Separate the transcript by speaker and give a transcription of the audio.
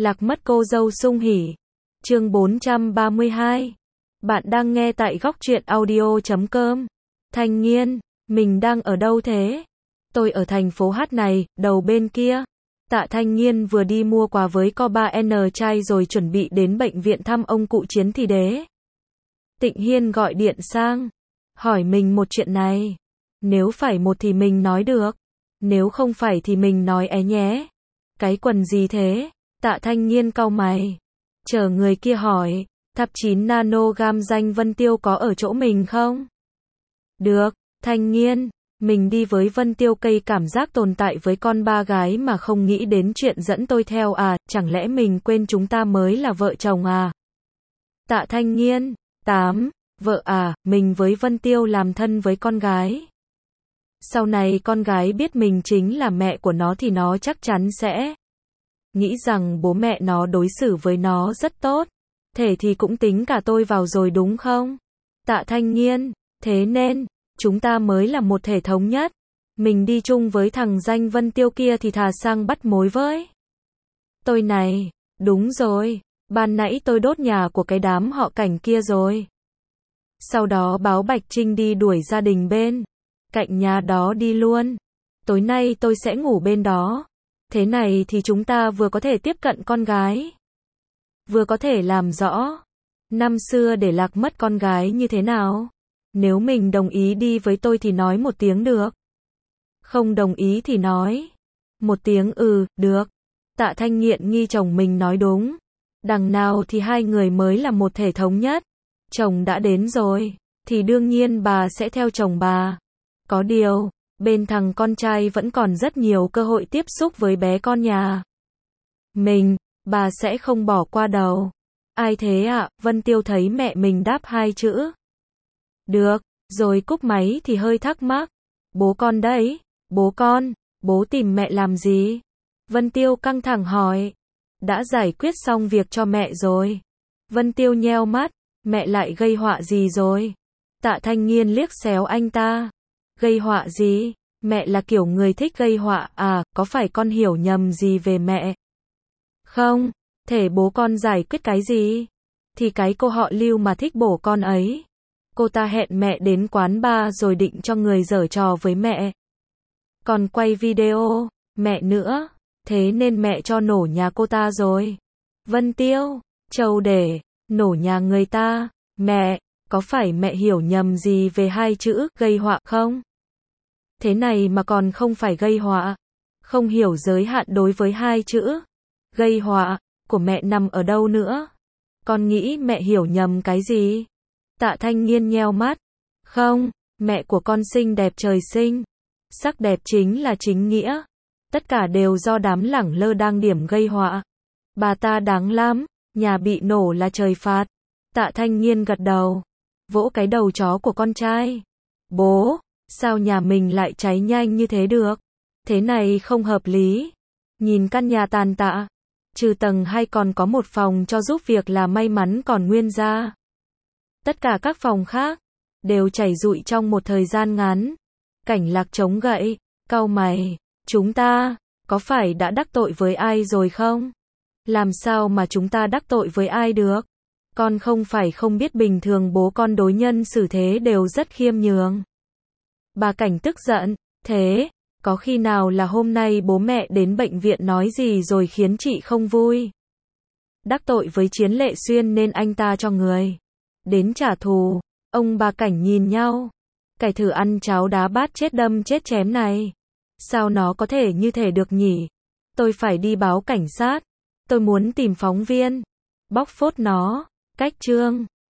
Speaker 1: Lạc mất cô dâu sung hỉ. Chương 432. Bạn đang nghe tại góc truyện audio.com. Thanh Nghiên, mình đang ở đâu thế? Tôi ở thành phố Hát này, đầu bên kia. Tạ Thanh Nghiên vừa đi mua quà với co 3N trai rồi chuẩn bị đến bệnh viện thăm ông cụ Chiến thì đế. Tịnh Hiên gọi điện sang, hỏi mình một chuyện này. Nếu phải một thì mình nói được, nếu không phải thì mình nói nhé. Cái quần gì thế? Tạ Thanh Nghiên cau mày. Chờ người kia hỏi, tháp 9 nanogam danh Vân Tiêu có ở chỗ mình không? Được, Thanh Nghiên, mình đi với Vân Tiêu cây cảm giác tồn tại với con ba gái mà không nghĩ đến chuyện dẫn tôi theo à, chẳng lẽ mình quên chúng ta mới là vợ chồng à? Tạ Thanh Nghiên, 8, vợ à, mình với Vân Tiêu làm thân với con gái. Sau này con gái biết mình chính là mẹ của nó thì nó chắc chắn sẽ nghĩ rằng bố mẹ nó đối xử với nó rất tốt. Thế thì cũng tính cả tôi vào rồi đúng không? Tạ Thanh Nghiên, thế nên, chúng ta mới là một thể thống nhất. Mình đi chung với thằng danh Vân Tiêu kia thì thà sang bắt mối với tôi này. Đúng rồi, ban nãy tôi đốt nhà của cái đám họ Cảnh kia rồi. Sau đó báo Bạch Trinh đi đuổi gia đình bên cạnh nhà đó đi luôn. Tối nay tôi sẽ ngủ bên đó. Thế này thì chúng ta vừa có thể tiếp cận con gái, vừa có thể làm rõ năm xưa để lạc mất con gái như thế nào. Nếu mình đồng ý đi với tôi thì nói một tiếng được. Không đồng ý thì nói một tiếng được. Tạ Thanh Nghiện nghi chồng mình nói đúng. Đằng nào thì hai người mới là một thể thống nhất. Chồng đã đến rồi, thì đương nhiên bà sẽ theo chồng bà. Có điều, bên thằng con trai vẫn còn rất nhiều cơ hội tiếp xúc với bé con nhà mình, bà sẽ không bỏ qua đâu. Ai thế ạ? Vân Tiêu thấy mẹ mình đáp hai chữ được, rồi cúp máy thì hơi thắc mắc. Bố con đấy, bố con, bố tìm mẹ làm gì? Vân Tiêu căng thẳng hỏi. Đã giải quyết xong việc cho mẹ rồi. Vân Tiêu nheo mắt, mẹ lại gây họa gì rồi? Tạ Thanh Nghiên liếc xéo anh ta. Gây họa gì? Mẹ là kiểu người thích gây họa à, có phải con hiểu nhầm gì về mẹ? Không, thể bố con giải quyết cái gì? Thì cái cô họ Lưu mà thích bổ con ấy. Cô ta hẹn mẹ đến quán bar rồi định cho người giở trò với mẹ. Còn quay video, mẹ nữa. Thế nên mẹ cho nổ nhà cô ta rồi. Vân Tiêu, trâu để, nổ nhà người ta. Mẹ, có phải mẹ hiểu nhầm gì về hai chữ gây họa không? Thế này mà còn không phải gây họa. Không hiểu giới hạn đối với hai chữ gây họa của mẹ nằm ở đâu nữa. Con nghĩ mẹ hiểu nhầm cái gì? Tạ Thanh Nghiên nheo mắt. Không, mẹ của con xinh đẹp trời sinh. Sắc đẹp chính là chính nghĩa. Tất cả đều do đám lẳng lơ đang điểm gây họa. Bà ta đáng lắm, nhà bị nổ là trời phạt. Tạ Thanh Nghiên gật đầu, vỗ cái đầu chó của con trai. Bố, sao nhà mình lại cháy nhanh như thế được? Thế này không hợp lý. Nhìn căn nhà tàn tạ, trừ tầng 2 còn có một phòng cho giúp việc là may mắn còn nguyên ra. Tất cả các phòng khác đều chảy rụi trong một thời gian ngắn. Cảnh Lạc chống gậy, cau mày. Chúng ta, có phải đã đắc tội với ai rồi không? Làm sao mà chúng ta đắc tội với ai được? Con không phải không biết bình thường bố con đối nhân xử thế đều rất khiêm nhường. Bà Cảnh tức giận, thế, có khi nào là hôm nay bố mẹ đến bệnh viện nói gì rồi khiến chị không vui? Đắc tội với Chiến Lệ Xuyên nên anh ta cho người đến trả thù. Ông bà Cảnh nhìn nhau. Cái thử ăn cháo đá bát chết đâm chết chém này. Sao nó có thể như thế được nhỉ? Tôi phải đi báo cảnh sát. Tôi muốn tìm phóng viên. Bóc phốt nó. Cách chương.